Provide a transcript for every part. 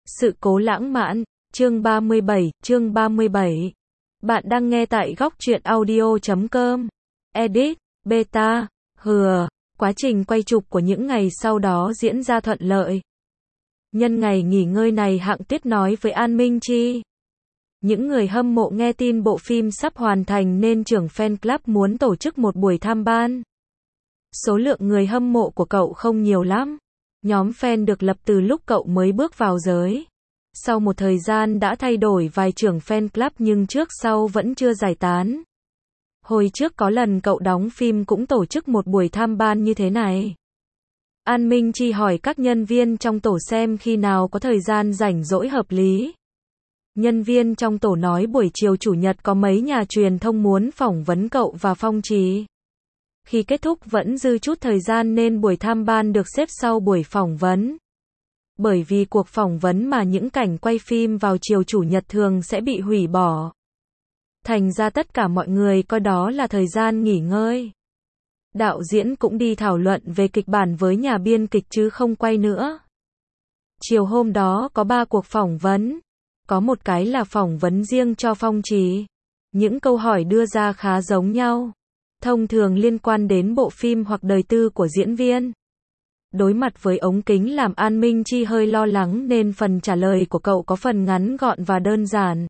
Sự cố lãng mạn, chương 37. Bạn đang nghe tại góc truyện audio.com. Edit, beta, quá trình quay chụp của những ngày sau đó diễn ra thuận lợi. Nhân ngày nghỉ ngơi này Hạng Tuyết nói với An Minh Chi. Những người hâm mộ nghe tin bộ phim sắp hoàn thành nên trưởng fan club muốn tổ chức một buổi tham ban. Số lượng người hâm mộ của cậu không nhiều lắm. Nhóm fan được lập từ lúc cậu mới bước vào giới. Sau một thời gian đã thay đổi vài trưởng fan club nhưng trước sau vẫn chưa giải tán. Hồi trước có lần cậu đóng phim cũng tổ chức một buổi tham ban như thế này. An Minh Chi hỏi các nhân viên trong tổ xem khi nào có thời gian rảnh rỗi hợp lý. Nhân viên trong tổ nói buổi chiều chủ nhật có mấy nhà truyền thông muốn phỏng vấn cậu và Phong Trì. Khi kết thúc vẫn dư chút thời gian nên buổi tham ban được xếp sau buổi phỏng vấn. Bởi vì cuộc phỏng vấn mà những cảnh quay phim vào chiều chủ nhật thường sẽ bị hủy bỏ. Thành ra tất cả mọi người coi đó là thời gian nghỉ ngơi. Đạo diễn cũng đi thảo luận về kịch bản với nhà biên kịch chứ không quay nữa. Chiều hôm đó có 3 cuộc phỏng vấn. Có một cái là phỏng vấn riêng cho Phong Trì. Những câu hỏi đưa ra khá giống nhau. Thông thường liên quan đến bộ phim hoặc đời tư của diễn viên. Đối mặt với ống kính làm An Minh Chi hơi lo lắng nên phần trả lời của cậu có phần ngắn gọn và đơn giản.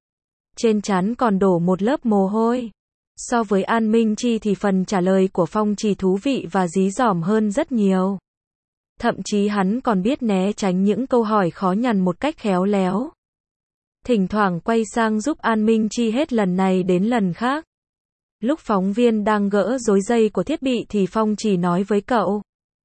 Trên trán còn đổ một lớp mồ hôi. So với An Minh Chi thì phần trả lời của Phong Trì thú vị và dí dỏm hơn rất nhiều. Thậm chí hắn còn biết né tránh những câu hỏi khó nhằn một cách khéo léo. Thỉnh thoảng quay sang giúp An Minh Chi hết lần này đến lần khác. Lúc phóng viên đang gỡ rối dây của thiết bị thì Phong Trì nói với cậu.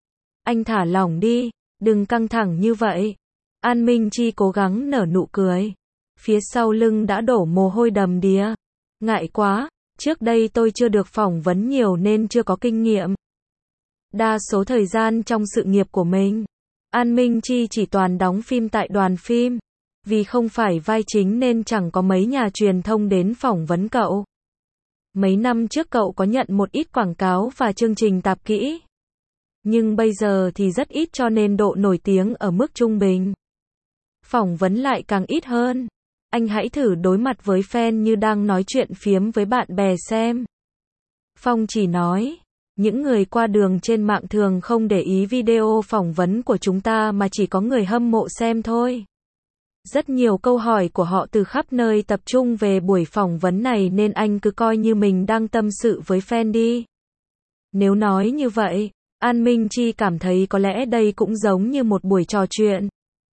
Anh thả lỏng đi, đừng căng thẳng như vậy. An Minh Chi cố gắng nở nụ cười. Phía sau lưng đã đổ mồ hôi đầm đìa. Ngại quá, trước đây tôi chưa được phỏng vấn nhiều nên chưa có kinh nghiệm. Đa số thời gian trong sự nghiệp của mình, An Minh Chi chỉ toàn đóng phim tại đoàn phim. Vì không phải vai chính nên chẳng có mấy nhà truyền thông đến phỏng vấn cậu. Mấy năm trước cậu có nhận một ít quảng cáo và chương trình tạp kỹ. Nhưng bây giờ thì rất ít cho nên độ nổi tiếng ở mức trung bình. Phỏng vấn lại càng ít hơn. Anh hãy thử đối mặt với fan như đang nói chuyện phiếm với bạn bè xem. Phong chỉ nói, những người qua đường trên mạng thường không để ý video phỏng vấn của chúng ta mà chỉ có người hâm mộ xem thôi. Rất nhiều câu hỏi của họ từ khắp nơi tập trung về buổi phỏng vấn này nên anh cứ coi như mình đang tâm sự với fan đi. Nếu nói như vậy, An Minh Chi cảm thấy có lẽ đây cũng giống như một buổi trò chuyện.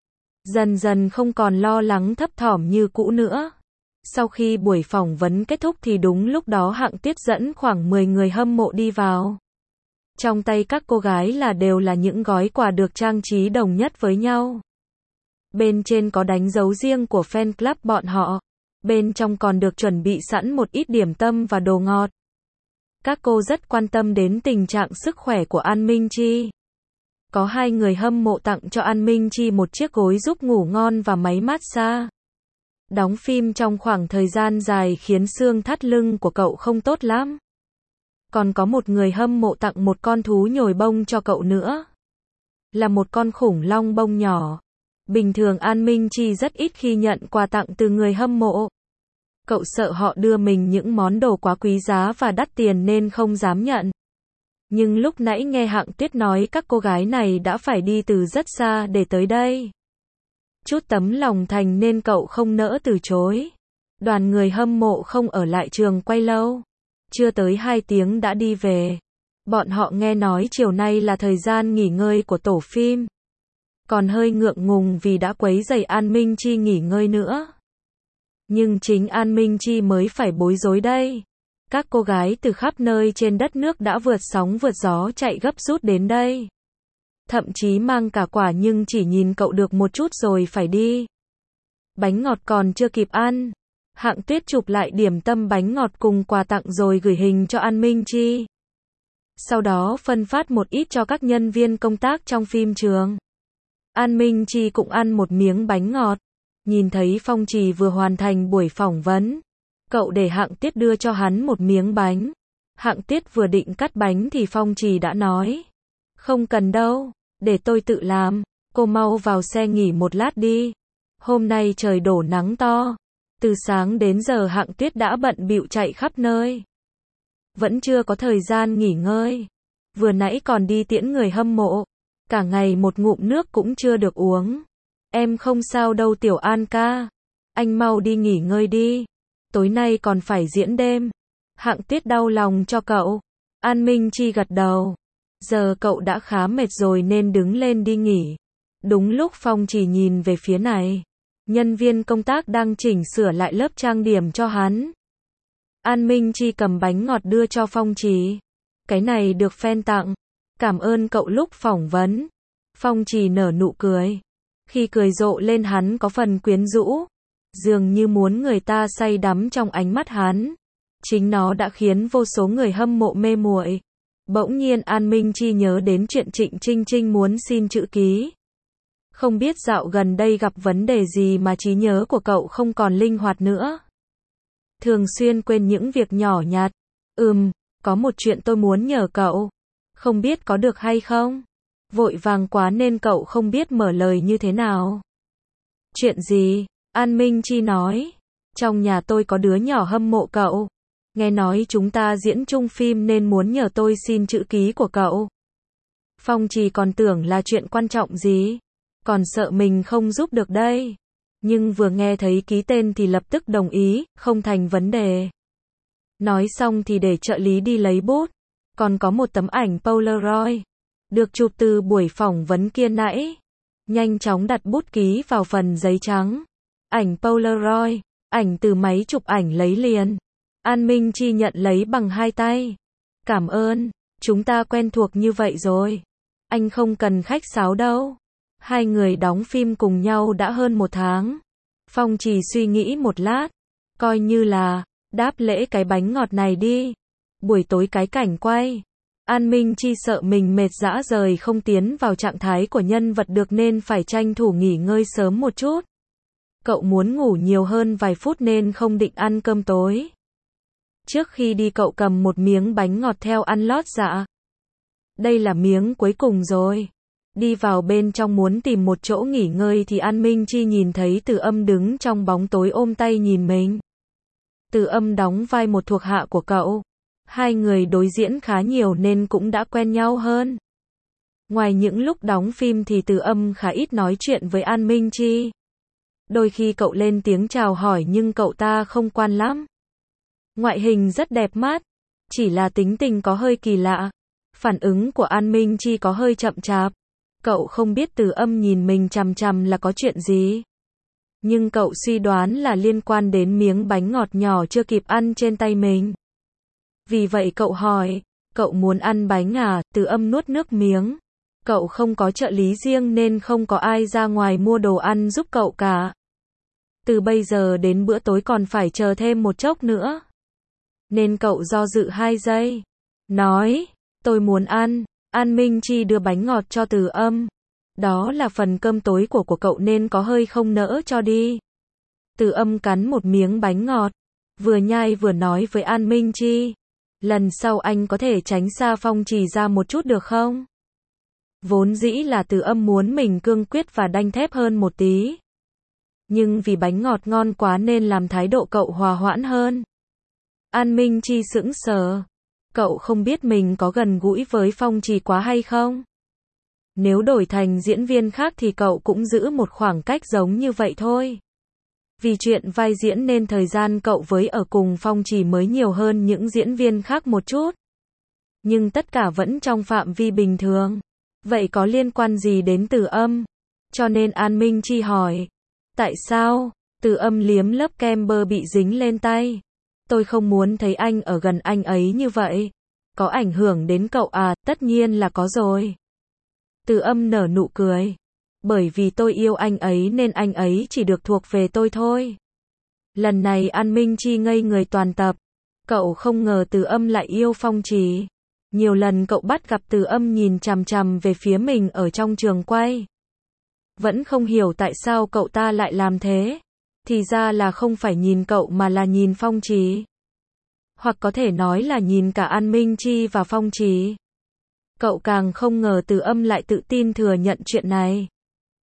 Dần dần không còn lo lắng thấp thỏm như cũ nữa. Sau khi buổi phỏng vấn kết thúc thì đúng lúc đó Hạng Tuyết dẫn khoảng 10 người hâm mộ đi vào. Trong tay các cô gái đều là những gói quà được trang trí đồng nhất với nhau. Bên trên có đánh dấu riêng của fan club bọn họ. Bên trong còn được chuẩn bị sẵn một ít điểm tâm và đồ ngọt. Các cô rất quan tâm đến tình trạng sức khỏe của An Minh Chi. Có 2 người hâm mộ tặng cho An Minh Chi một chiếc gối giúp ngủ ngon và máy massage. Đóng phim trong khoảng thời gian dài khiến xương thắt lưng của cậu không tốt lắm. Còn có một người hâm mộ tặng một con thú nhồi bông cho cậu nữa. Là một con khủng long bông nhỏ. Bình thường An Minh Chi rất ít khi nhận quà tặng từ người hâm mộ. Cậu sợ họ đưa mình những món đồ quá quý giá và đắt tiền nên không dám nhận. Nhưng lúc nãy nghe Hạng Tuyết nói các cô gái này đã phải đi từ rất xa để tới đây. Chút tấm lòng thành nên cậu không nỡ từ chối. Đoàn người hâm mộ không ở lại trường quay lâu. Chưa tới 2 tiếng đã đi về. Bọn họ nghe nói chiều nay là thời gian nghỉ ngơi của tổ phim. Còn hơi ngượng ngùng vì đã quấy rầy An Minh Chi nghỉ ngơi nữa. Nhưng chính An Minh Chi mới phải bối rối đây. Các cô gái từ khắp nơi trên đất nước đã vượt sóng vượt gió chạy gấp rút đến đây. Thậm chí mang cả quà nhưng chỉ nhìn cậu được một chút rồi phải đi. Bánh ngọt còn chưa kịp ăn. Hạng Tuyết chụp lại điểm tâm bánh ngọt cùng quà tặng rồi gửi hình cho An Minh Chi. Sau đó phân phát một ít cho các nhân viên công tác trong phim trường. An Minh Chi cũng ăn một miếng bánh ngọt. Nhìn thấy Phong Trì vừa hoàn thành buổi phỏng vấn. Cậu để Hạng Tuyết đưa cho hắn một miếng bánh. Hạng Tuyết vừa định cắt bánh thì Phong Trì đã nói. Không cần đâu, để tôi tự làm, cô mau vào xe nghỉ một lát đi. Hôm nay trời đổ nắng to. Từ sáng đến giờ Hạng Tuyết đã bận bịu chạy khắp nơi. Vẫn chưa có thời gian nghỉ ngơi. Vừa nãy còn đi tiễn người hâm mộ. Cả ngày một ngụm nước cũng chưa được uống. Em không sao đâu Tiểu An ca. Anh mau đi nghỉ ngơi đi. Tối nay còn phải diễn đêm. Hạng Tuyết đau lòng cho cậu. An Minh Chi gật đầu. Giờ cậu đã khá mệt rồi nên đứng lên đi nghỉ. Đúng lúc Phong Chỉ nhìn về phía này. Nhân viên công tác đang chỉnh sửa lại lớp trang điểm cho hắn. An Minh Chi cầm bánh ngọt đưa cho Phong Chỉ. Cái này được fan tặng. Cảm ơn cậu lúc phỏng vấn. Phong Chỉ nở nụ cười. Khi cười rộ lên hắn có phần quyến rũ. Dường như muốn người ta say đắm trong ánh mắt hắn. Chính nó đã khiến vô số người hâm mộ mê muội. Bỗng nhiên An Minh Chi nhớ đến chuyện Trịnh Trinh Trinh muốn xin chữ ký. Không biết dạo gần đây gặp vấn đề gì mà trí nhớ của cậu không còn linh hoạt nữa. Thường xuyên quên những việc nhỏ nhặt. Có một chuyện tôi muốn nhờ cậu. Không biết có được hay không? Vội vàng quá nên cậu không biết mở lời như thế nào. Chuyện gì? An Minh Chi nói. Trong nhà tôi có đứa nhỏ hâm mộ cậu. Nghe nói chúng ta diễn chung phim nên muốn nhờ tôi xin chữ ký của cậu. Phong Chỉ còn tưởng là chuyện quan trọng gì. Còn sợ mình không giúp được đây. Nhưng vừa nghe thấy ký tên thì lập tức đồng ý, không thành vấn đề. Nói xong thì để trợ lý đi lấy bút. Còn có một tấm ảnh Polaroid. Được chụp từ buổi phỏng vấn kia nãy. Nhanh chóng đặt bút ký vào phần giấy trắng. Ảnh Polaroid, ảnh từ máy chụp ảnh lấy liền. An Minh Chi nhận lấy bằng hai tay. Cảm ơn, chúng ta quen thuộc như vậy rồi. Anh không cần khách sáo đâu. Hai người đóng phim cùng nhau đã hơn 1 tháng. Phong Chỉ suy nghĩ một lát. Coi như là đáp lễ cái bánh ngọt này đi. Buổi tối cái cảnh quay. An Minh Chi sợ mình mệt rã rời không tiến vào trạng thái của nhân vật được nên phải tranh thủ nghỉ ngơi sớm một chút. Cậu muốn ngủ nhiều hơn vài phút nên không định ăn cơm tối. Trước khi đi cậu cầm một miếng bánh ngọt theo ăn lót dạ. Đây là miếng cuối cùng rồi. Đi vào bên trong muốn tìm một chỗ nghỉ ngơi thì An Minh Chi nhìn thấy Từ Âm đứng trong bóng tối ôm tay nhìn mình. Từ Âm đóng vai một thuộc hạ của cậu. Hai người đối diễn khá nhiều nên cũng đã quen nhau hơn. Ngoài những lúc đóng phim thì Từ Âm khá ít nói chuyện với An Minh Chi. Đôi khi cậu lên tiếng chào hỏi nhưng cậu ta không quan lắm. Ngoại hình rất đẹp mắt, chỉ là tính tình có hơi kỳ lạ. Phản ứng của An Minh Chi có hơi chậm chạp. Cậu không biết Từ Âm nhìn mình chằm chằm là có chuyện gì. Nhưng cậu suy đoán là liên quan đến miếng bánh ngọt nhỏ chưa kịp ăn trên tay mình. Vì vậy cậu hỏi, cậu muốn ăn bánh à? Từ Âm nuốt nước miếng. Cậu không có trợ lý riêng nên không có ai ra ngoài mua đồ ăn giúp cậu cả. Từ bây giờ đến bữa tối còn phải chờ thêm một chốc nữa. Nên cậu do dự 2 giây. Nói, tôi muốn ăn. An Minh Chi đưa bánh ngọt cho Từ Âm. Đó là phần cơm tối của cậu nên có hơi không nỡ cho đi. Từ Âm cắn một miếng bánh ngọt. Vừa nhai vừa nói với An Minh Chi. Lần sau anh có thể tránh xa Phong Chỉ ra một chút được không? Vốn dĩ là Từ Âm muốn mình cương quyết và đanh thép hơn một tí. Nhưng vì bánh ngọt ngon quá nên làm thái độ cậu hòa hoãn hơn. An Minh Chi sững sờ. Cậu không biết mình có gần gũi với Phong Chỉ quá hay không? Nếu đổi thành diễn viên khác thì cậu cũng giữ một khoảng cách giống như vậy thôi. Vì chuyện vai diễn nên thời gian cậu với ở cùng Phong Chỉ mới nhiều hơn những diễn viên khác một chút. Nhưng tất cả vẫn trong phạm vi bình thường. Vậy có liên quan gì đến Từ Âm? Cho nên An Minh Chi hỏi. Tại sao? Từ Âm liếm lớp kem bơ bị dính lên tay. Tôi không muốn thấy anh ở gần anh ấy như vậy. Có ảnh hưởng đến cậu à? Tất nhiên là có rồi. Từ Âm nở nụ cười. Bởi vì tôi yêu anh ấy nên anh ấy chỉ được thuộc về tôi thôi. Lần này An Minh Chi ngây người toàn tập. Cậu không ngờ Từ Âm lại yêu Phong Chỉ. Nhiều lần cậu bắt gặp Từ Âm nhìn chằm chằm về phía mình ở trong trường quay. Vẫn không hiểu tại sao cậu ta lại làm thế. Thì ra là không phải nhìn cậu mà là nhìn Phong Chỉ. Hoặc có thể nói là nhìn cả An Minh Chi và Phong Chỉ. Cậu càng không ngờ Từ Âm lại tự tin thừa nhận chuyện này.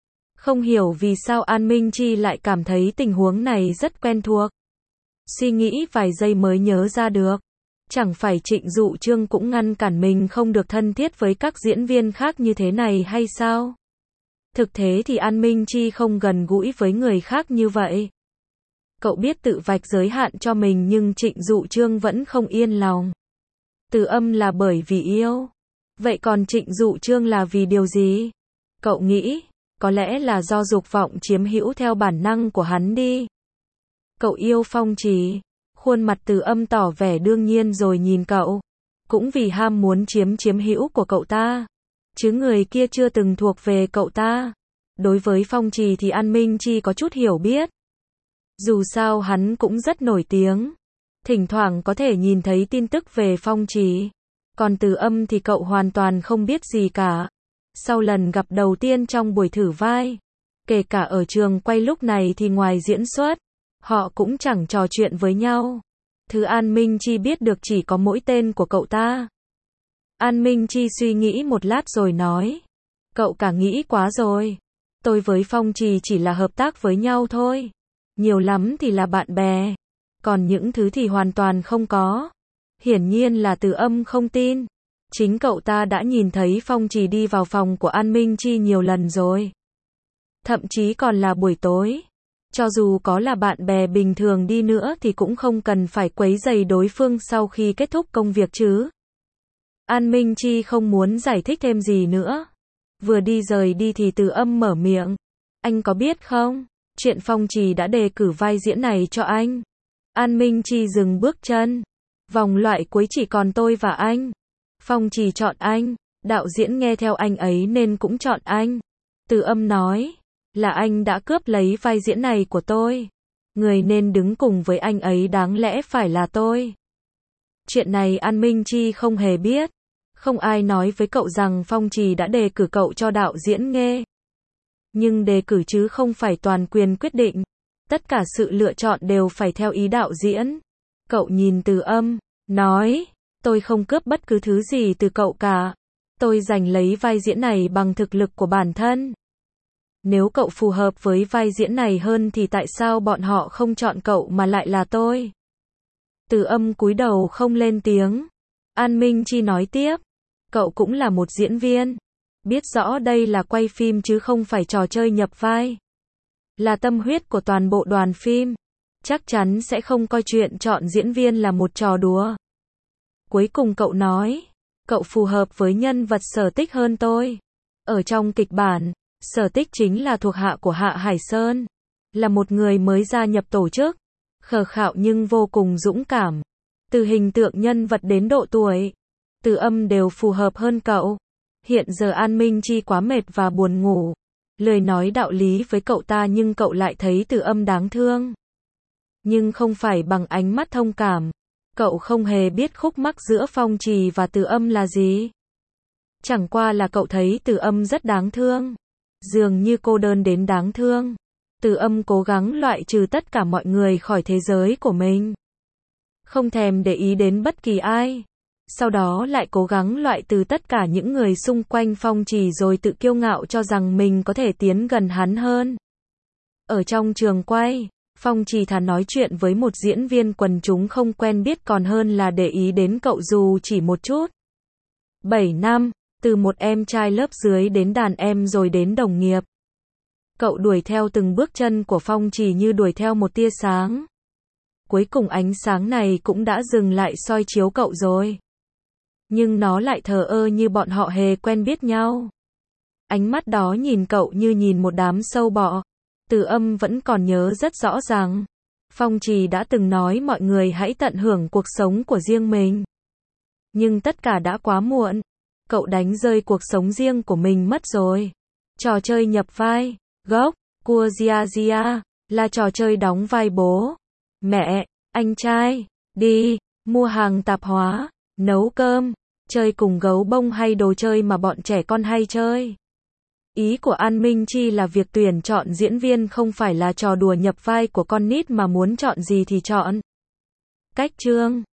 Không hiểu vì sao An Minh Chi lại cảm thấy tình huống này rất quen thuộc. Suy nghĩ vài giây mới nhớ ra được. Chẳng phải Trịnh Dụ Trương cũng ngăn cản mình không được thân thiết với các diễn viên khác như thế này hay sao? Thực tế thì An Minh Chi không gần gũi với người khác như vậy. Cậu biết tự vạch giới hạn cho mình nhưng Trịnh Dụ Trương vẫn không yên lòng. Từ Âm là bởi vì yêu. Vậy còn Trịnh Dụ Trương là vì điều gì? Cậu nghĩ, có lẽ là do dục vọng chiếm hữu theo bản năng của hắn đi. Cậu yêu Phong Trì. Khuôn mặt Từ Âm tỏ vẻ đương nhiên rồi nhìn cậu. Cũng vì ham muốn chiếm hữu của cậu ta. Chứ người kia chưa từng thuộc về cậu ta. Đối với Phong Trì thì An Minh Chi có chút hiểu biết. Dù sao hắn cũng rất nổi tiếng. Thỉnh thoảng có thể nhìn thấy tin tức về Phong Trì. Còn Từ Âm thì cậu hoàn toàn không biết gì cả. Sau lần gặp đầu tiên trong buổi thử vai, kể cả ở trường quay lúc này thì ngoài diễn xuất, họ cũng chẳng trò chuyện với nhau. Thứ An Minh Chi biết được chỉ có mỗi tên của cậu ta. An Minh Chi suy nghĩ một lát rồi nói. Cậu cả nghĩ quá rồi. Tôi với Phong Trì chỉ là hợp tác với nhau thôi. Nhiều lắm thì là bạn bè. Còn những thứ thì hoàn toàn không có. Hiển nhiên là Từ Âm không tin. Chính cậu ta đã nhìn thấy Phong Trì đi vào phòng của An Minh Chi nhiều lần rồi. Thậm chí còn là buổi tối. Cho dù có là bạn bè bình thường đi nữa thì cũng không cần phải quấy rầy đối phương sau khi kết thúc công việc chứ. An Minh Chi không muốn giải thích thêm gì nữa. Vừa đi rời đi thì Từ Âm mở miệng. Anh có biết không? Chuyện Phong Trì đã đề cử vai diễn này cho anh. An Minh Chi dừng bước chân. Vòng loại cuối chỉ còn tôi và anh. Phong Trì chọn anh. Đạo diễn nghe theo anh ấy nên cũng chọn anh. Từ Âm nói. Là anh đã cướp lấy vai diễn này của tôi. Người nên đứng cùng với anh ấy đáng lẽ phải là tôi. Chuyện này An Minh Chi không hề biết. Không ai nói với cậu rằng Phong Trì đã đề cử cậu cho đạo diễn nghe. Nhưng đề cử chứ không phải toàn quyền quyết định. Tất cả sự lựa chọn đều phải theo ý đạo diễn. Cậu nhìn Từ Âm, nói, tôi không cướp bất cứ thứ gì từ cậu cả. Tôi giành lấy vai diễn này bằng thực lực của bản thân. Nếu cậu phù hợp với vai diễn này hơn thì tại sao bọn họ không chọn cậu mà lại là tôi? Từ Âm cúi đầu không lên tiếng. An Minh Chi nói tiếp. Cậu cũng là một diễn viên. Biết rõ đây là quay phim chứ không phải trò chơi nhập vai. Là tâm huyết của toàn bộ đoàn phim. Chắc chắn sẽ không coi chuyện chọn diễn viên là một trò đùa. Cuối cùng cậu nói. Cậu phù hợp với nhân vật Sở Tích hơn tôi. Ở trong kịch bản, Sở Tích chính là thuộc hạ của Hạ Hải Sơn. Là một người mới gia nhập tổ chức. Khờ khạo nhưng vô cùng dũng cảm. Từ hình tượng nhân vật đến độ tuổi, Từ Âm đều phù hợp hơn cậu. Hiện giờ An Minh Chi quá mệt và buồn ngủ. Lười nói đạo lý với cậu ta nhưng cậu lại thấy Từ Âm đáng thương. Nhưng không phải bằng ánh mắt thông cảm. Cậu không hề biết khúc mắc giữa Phong Trì và Từ Âm là gì. Chẳng qua là cậu thấy Từ Âm rất đáng thương. Dường như cô đơn đến đáng thương. Từ Âm cố gắng loại trừ tất cả mọi người khỏi thế giới của mình. Không thèm để ý đến bất kỳ ai. Sau đó lại cố gắng loại trừ tất cả những người xung quanh Phong Trì rồi tự kiêu ngạo cho rằng mình có thể tiến gần hắn hơn. Ở trong trường quay, Phong Trì thà nói chuyện với một diễn viên quần chúng không quen biết còn hơn là để ý đến cậu dù chỉ một chút. 7 năm, từ một em trai lớp dưới đến đàn em rồi đến đồng nghiệp. Cậu đuổi theo từng bước chân của Phong Trì như đuổi theo một tia sáng. Cuối cùng ánh sáng này cũng đã dừng lại soi chiếu cậu rồi. Nhưng nó lại thờ ơ như bọn họ hề quen biết nhau. Ánh mắt đó nhìn cậu như nhìn một đám sâu bọ. Từ Âm vẫn còn nhớ rất rõ ràng. Phong Trì đã từng nói mọi người hãy tận hưởng cuộc sống của riêng mình. Nhưng tất cả đã quá muộn. Cậu đánh rơi cuộc sống riêng của mình mất rồi. Trò chơi nhập vai, gốc, cua Gia Gia, là trò chơi đóng vai bố, mẹ, anh trai, đi, mua hàng tạp hóa, nấu cơm, chơi cùng gấu bông hay đồ chơi mà bọn trẻ con hay chơi. Ý của An Minh Chi là việc tuyển chọn diễn viên không phải là trò đùa nhập vai của con nít mà muốn chọn gì thì chọn. Cách chương